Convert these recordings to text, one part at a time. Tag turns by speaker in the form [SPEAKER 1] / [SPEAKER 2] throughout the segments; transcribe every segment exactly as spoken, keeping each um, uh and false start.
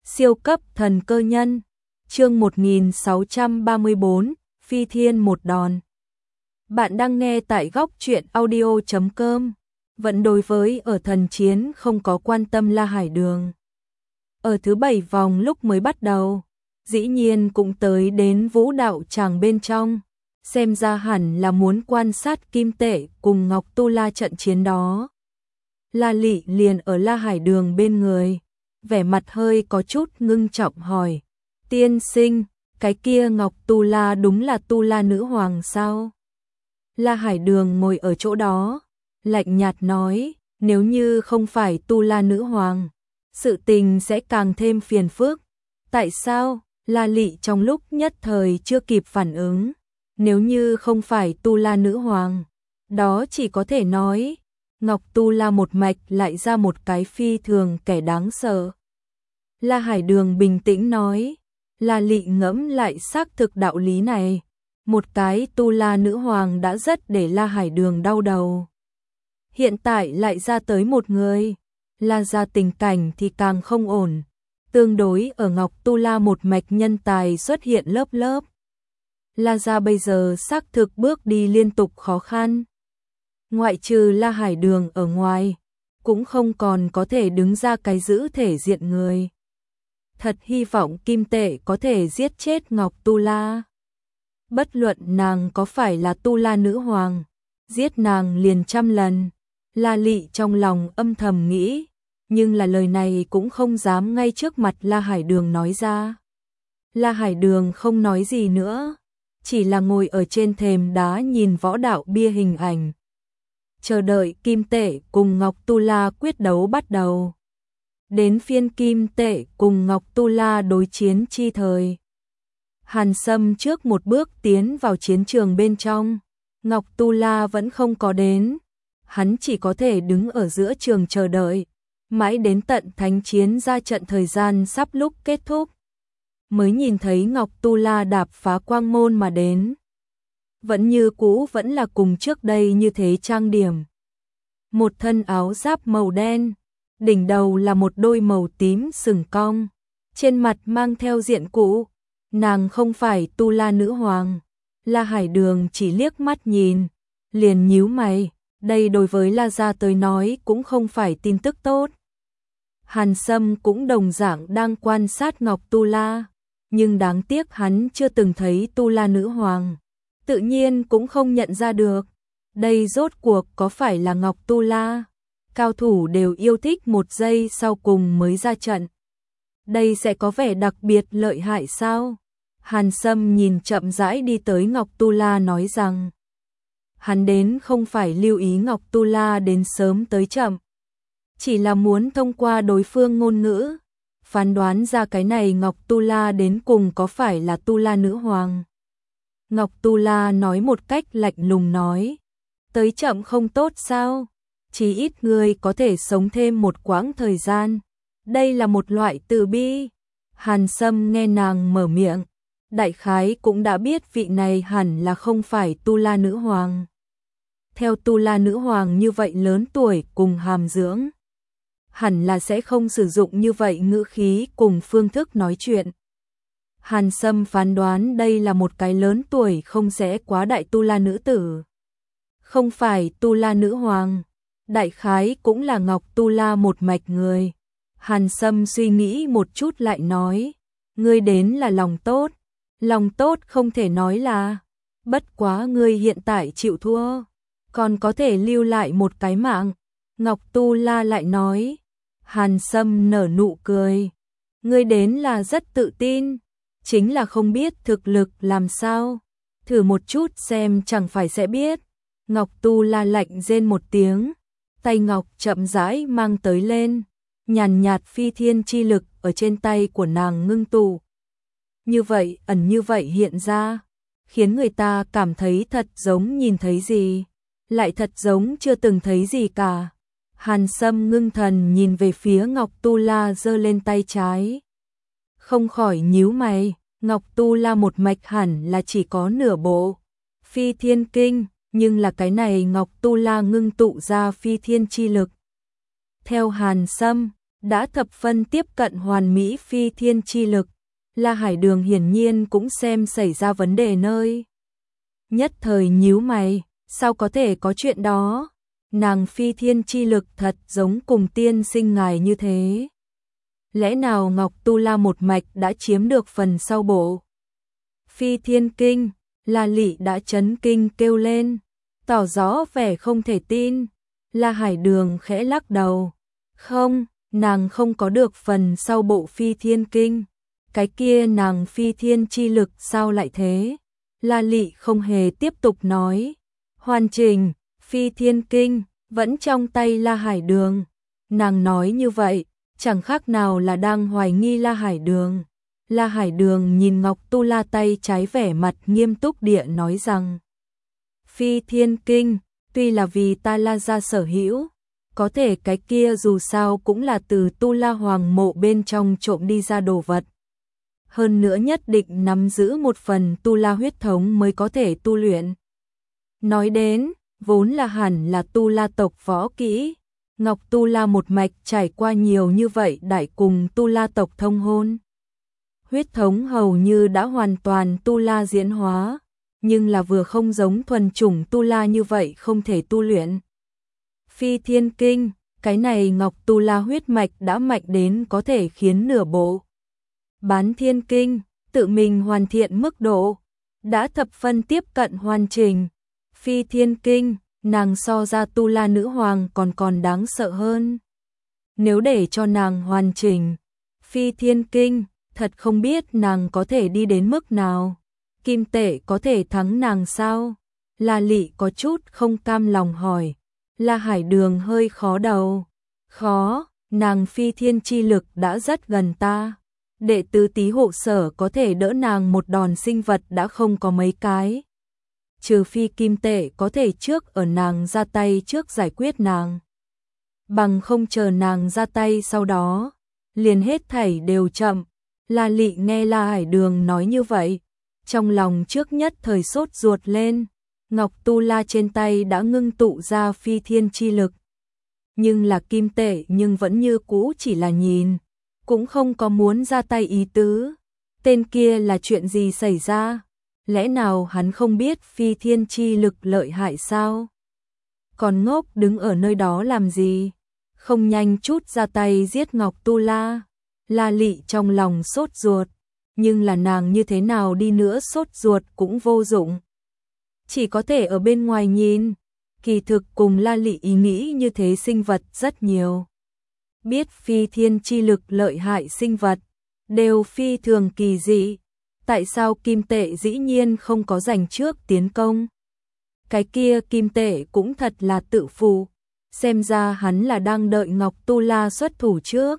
[SPEAKER 1] Siêu cấp thần cơ nhân, chương một nghìn sáu trăm ba mươi bốn, Phi Thiên một đòn. Bạn đang nghe tại góc truyện audio chấm com. Vẫn đối với ở thần chiến không có quan tâm La Hải Đường. Ở thứ bảy vòng lúc mới bắt đầu, dĩ nhiên cũng tới đến vũ đạo tràng bên trong, xem ra hẳn là muốn quan sát Kim Tệ cùng Ngọc Tu La trận chiến đó. La Lị liền ở La Hải Đường bên người, vẻ mặt hơi có chút ngưng trọng hỏi, tiên sinh, cái kia Ngọc Tu La đúng là Tu La nữ hoàng sao? La Hải Đường ngồi ở chỗ đó, lạnh nhạt nói, nếu như không phải Tu La nữ hoàng, sự tình sẽ càng thêm phiền phức. Tại sao? La Lị trong lúc nhất thời chưa kịp phản ứng, nếu như không phải Tu La nữ hoàng, đó chỉ có thể nói, Ngọc Tu La một mạch lại ra một cái phi thường kẻ đáng sợ. La Hải Đường bình tĩnh nói, La Lị ngẫm lại xác thực đạo lý này, một cái Tu La nữ hoàng đã rất để La Hải Đường đau đầu. Hiện tại lại ra tới một người, La gia tình cảnh thì càng không ổn, tương đối ở Ngọc Tu La một mạch nhân tài xuất hiện lớp lớp. La gia bây giờ xác thực bước đi liên tục khó khăn. Ngoại trừ La Hải Đường ở ngoài, cũng không còn có thể đứng ra cái giữ thể diện người. Thật hy vọng Kim Tệ có thể giết chết Ngọc Tu La. Bất luận nàng có phải là Tu La nữ hoàng, giết nàng liền trăm lần. La Lị trong lòng âm thầm nghĩ, nhưng là lời này cũng không dám ngay trước mặt La Hải Đường nói ra. La Hải Đường không nói gì nữa, chỉ là ngồi ở trên thềm đá nhìn võ đạo bia hình ảnh, chờ đợi Kim Tệ cùng Ngọc Tu La quyết đấu bắt đầu. Đến phiên Kim Tệ cùng Ngọc Tu La đối chiến chi thời. Hàn Sâm trước một bước tiến vào chiến trường bên trong, Ngọc Tu La vẫn không có đến, hắn chỉ có thể đứng ở giữa trường chờ đợi, mãi đến tận thánh chiến ra trận thời gian sắp lúc kết thúc, mới nhìn thấy Ngọc Tu La đạp phá quang môn mà đến. Vẫn như cũ vẫn là cùng trước đây như thế trang điểm. Một thân áo giáp màu đen, đỉnh đầu là một đôi màu tím sừng cong, trên mặt mang theo diện cũ, nàng không phải Tu La nữ hoàng. La Hải Đường chỉ liếc mắt nhìn, liền nhíu mày, đây đối với La gia tới nói cũng không phải tin tức tốt. Hàn Sâm cũng đồng dạng đang quan sát Ngọc Tu La, nhưng đáng tiếc hắn chưa từng thấy Tu La nữ hoàng, tự nhiên cũng không nhận ra được, đây rốt cuộc có phải là Ngọc Tu La. Cao thủ đều yêu thích một giây sau cùng mới ra trận. Đây sẽ có vẻ đặc biệt lợi hại sao? Hàn Sâm nhìn chậm rãi đi tới Ngọc Tu La nói rằng, hắn đến không phải lưu ý Ngọc Tu La đến sớm tới chậm, chỉ là muốn thông qua đối phương ngôn ngữ, phán đoán ra cái này Ngọc Tu La đến cùng có phải là Tu La nữ hoàng. Ngọc Tu La nói một cách lạnh lùng nói, tới chậm không tốt sao? Chỉ ít người có thể sống thêm một quãng thời gian. Đây là một loại từ bi. Hàn Sâm nghe nàng mở miệng, đại khái cũng đã biết vị này hẳn là không phải Tu La nữ hoàng. Theo Tu La nữ hoàng như vậy lớn tuổi cùng hàm dưỡng, hẳn là sẽ không sử dụng như vậy ngữ khí cùng phương thức nói chuyện. Hàn Sâm phán đoán đây là một cái lớn tuổi không sẽ quá đại Tu La nữ tử. Không phải Tu La nữ hoàng, đại khái cũng là Ngọc Tu La một mạch người. Hàn Sâm suy nghĩ một chút lại nói, ngươi đến là lòng tốt, lòng tốt không thể nói là, bất quá ngươi hiện tại chịu thua, còn có thể lưu lại một cái mạng. Ngọc Tu La lại nói, Hàn Sâm nở nụ cười, ngươi đến là rất tự tin, chính là không biết thực lực làm sao, thử một chút xem chẳng phải sẽ biết. Ngọc Tu La lạnh rên một tiếng, tay ngọc chậm rãi mang tới lên, nhàn nhạt phi thiên chi lực ở trên tay của nàng ngưng tụ. Như vậy ẩn như vậy hiện ra, khiến người ta cảm thấy thật giống nhìn thấy gì, lại thật giống chưa từng thấy gì cả. Hàn Sâm ngưng thần nhìn về phía Ngọc Tu La giơ lên tay trái, không khỏi nhíu mày. Ngọc Tu La một mạch hẳn là chỉ có nửa bộ Phi Thiên Kinh, nhưng là cái này Ngọc Tu La ngưng tụ ra phi thiên chi lực. Theo Hàn Sâm, đã thập phân tiếp cận hoàn mỹ phi thiên chi lực. La Hải Đường hiển nhiên cũng xem xảy ra vấn đề nơi. Nhất thời nhíu mày, sao có thể có chuyện đó? Nàng phi thiên chi lực thật giống cùng tiên sinh ngài như thế. Lẽ nào Ngọc Tu La một mạch đã chiếm được phần sau bộ phi thiên kinh? La Lị đã chấn kinh kêu lên, tỏ rõ vẻ không thể tin. La Hải Đường khẽ lắc đầu, không, nàng không có được phần sau bộ phi thiên kinh. Cái kia nàng phi thiên chi lực sao lại thế? La Lị không hề tiếp tục nói. Hoàn chỉnh, phi thiên kinh, vẫn trong tay La Hải Đường. Nàng nói như vậy, chẳng khác nào là đang hoài nghi La Hải Đường. La Hải Đường nhìn Ngọc Tu La tay trái vẻ mặt nghiêm túc địa nói rằng, phi thiên kinh, tuy là vì ta La gia sở hữu, có thể cái kia dù sao cũng là từ Tu La Hoàng mộ bên trong trộm đi ra đồ vật. Hơn nữa nhất định nắm giữ một phần Tu La huyết thống mới có thể tu luyện. Nói đến, vốn là hẳn là Tu La tộc võ kỹ. Ngọc Tu La một mạch trải qua nhiều như vậy đại cùng Tu La tộc thông hôn. Huyết thống hầu như đã hoàn toàn Tu La diễn hóa, nhưng là vừa không giống thuần chủng Tu La như vậy không thể tu luyện. Phi thiên kinh, cái này Ngọc Tu La huyết mạch đã mạnh đến có thể khiến nửa bộ bán thiên kinh, tự mình hoàn thiện mức độ, đã thập phân tiếp cận hoàn chỉnh. Phi thiên kinh, nàng so ra Tu La nữ hoàng còn còn đáng sợ hơn. Nếu để cho nàng hoàn chỉnh phi thiên kinh, thật không biết nàng có thể đi đến mức nào. Kim Tệ có thể thắng nàng sao? La Lị có chút không cam lòng hỏi. La Hải Đường hơi khó đầu. Khó, nàng phi thiên chi lực đã rất gần ta. Đệ tứ tí hộ sở có thể đỡ nàng một đòn sinh vật đã không có mấy cái. Trừ phi Kim Tệ có thể trước ở nàng ra tay trước giải quyết nàng. Bằng không chờ nàng ra tay sau đó, liền hết thảy đều chậm. La Lị nghe La Hải Đường nói như vậy, trong lòng trước nhất thời sốt ruột lên. Ngọc Tu La trên tay đã ngưng tụ ra phi thiên chi lực. Nhưng là Kim Tệ nhưng vẫn như cũ chỉ là nhìn, cũng không có muốn ra tay ý tứ. Tên kia là chuyện gì xảy ra? Lẽ nào hắn không biết phi thiên chi lực lợi hại sao? Còn ngốc đứng ở nơi đó làm gì? Không nhanh chút ra tay giết Ngọc Tu La. La Lị trong lòng sốt ruột, nhưng là nàng như thế nào đi nữa sốt ruột cũng vô dụng. Chỉ có thể ở bên ngoài nhìn. Kỳ thực cùng La Lị ý nghĩ như thế sinh vật rất nhiều. Biết phi thiên chi lực lợi hại sinh vật, đều phi thường kỳ dị. Tại sao Kim Tệ dĩ nhiên không có giành trước tiến công? Cái kia Kim Tệ cũng thật là tự phụ. Xem ra hắn là đang đợi Ngọc Tu La xuất thủ trước.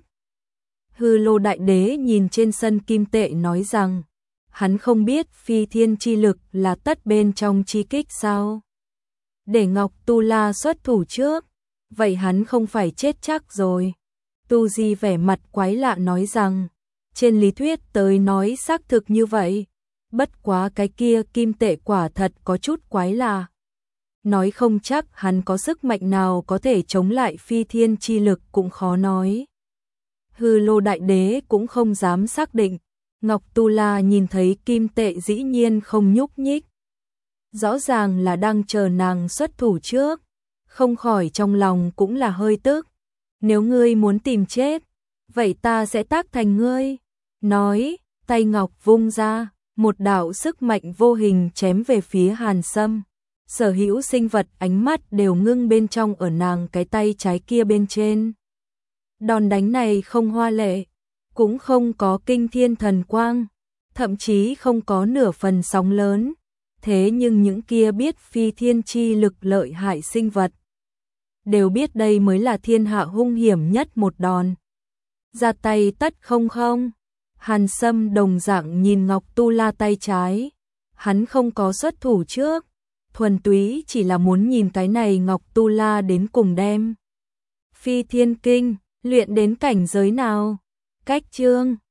[SPEAKER 1] Hư Lô Đại Đế nhìn trên sân Kim Tệ nói rằng, hắn không biết phi thiên chi lực là tất bên trong chi kích sao? Để Ngọc Tu La xuất thủ trước, vậy hắn không phải chết chắc rồi. Tu Di vẻ mặt quái lạ nói rằng, trên lý thuyết tới nói xác thực như vậy, bất quá cái kia Kim Tệ quả thật có chút quái lạ. Nói không chắc hắn có sức mạnh nào có thể chống lại phi thiên chi lực cũng khó nói. Hư Lô Đại Đế cũng không dám xác định. Ngọc Tu La nhìn thấy Kim Tệ dĩ nhiên không nhúc nhích, rõ ràng là đang chờ nàng xuất thủ trước, không khỏi trong lòng cũng là hơi tức. Nếu ngươi muốn tìm chết, vậy ta sẽ tác thành ngươi. Nói, tay ngọc vung ra, một đạo sức mạnh vô hình chém về phía Hàn Sâm. Sở hữu sinh vật ánh mắt đều ngưng bên trong ở nàng cái tay trái kia bên trên. Đòn đánh này không hoa lệ, cũng không có kinh thiên thần quang, thậm chí không có nửa phần sóng lớn. Thế nhưng những kia biết phi thiên chi lực lợi hại sinh vật, đều biết đây mới là thiên hạ hung hiểm nhất một đòn. Ra tay tất không không. Hàn Sâm đồng dạng nhìn Ngọc Tu La tay trái. Hắn không có xuất thủ trước, thuần túy chỉ là muốn nhìn cái này Ngọc Tu La đến cùng đem phi thiên kinh luyện đến cảnh giới nào. Cách chương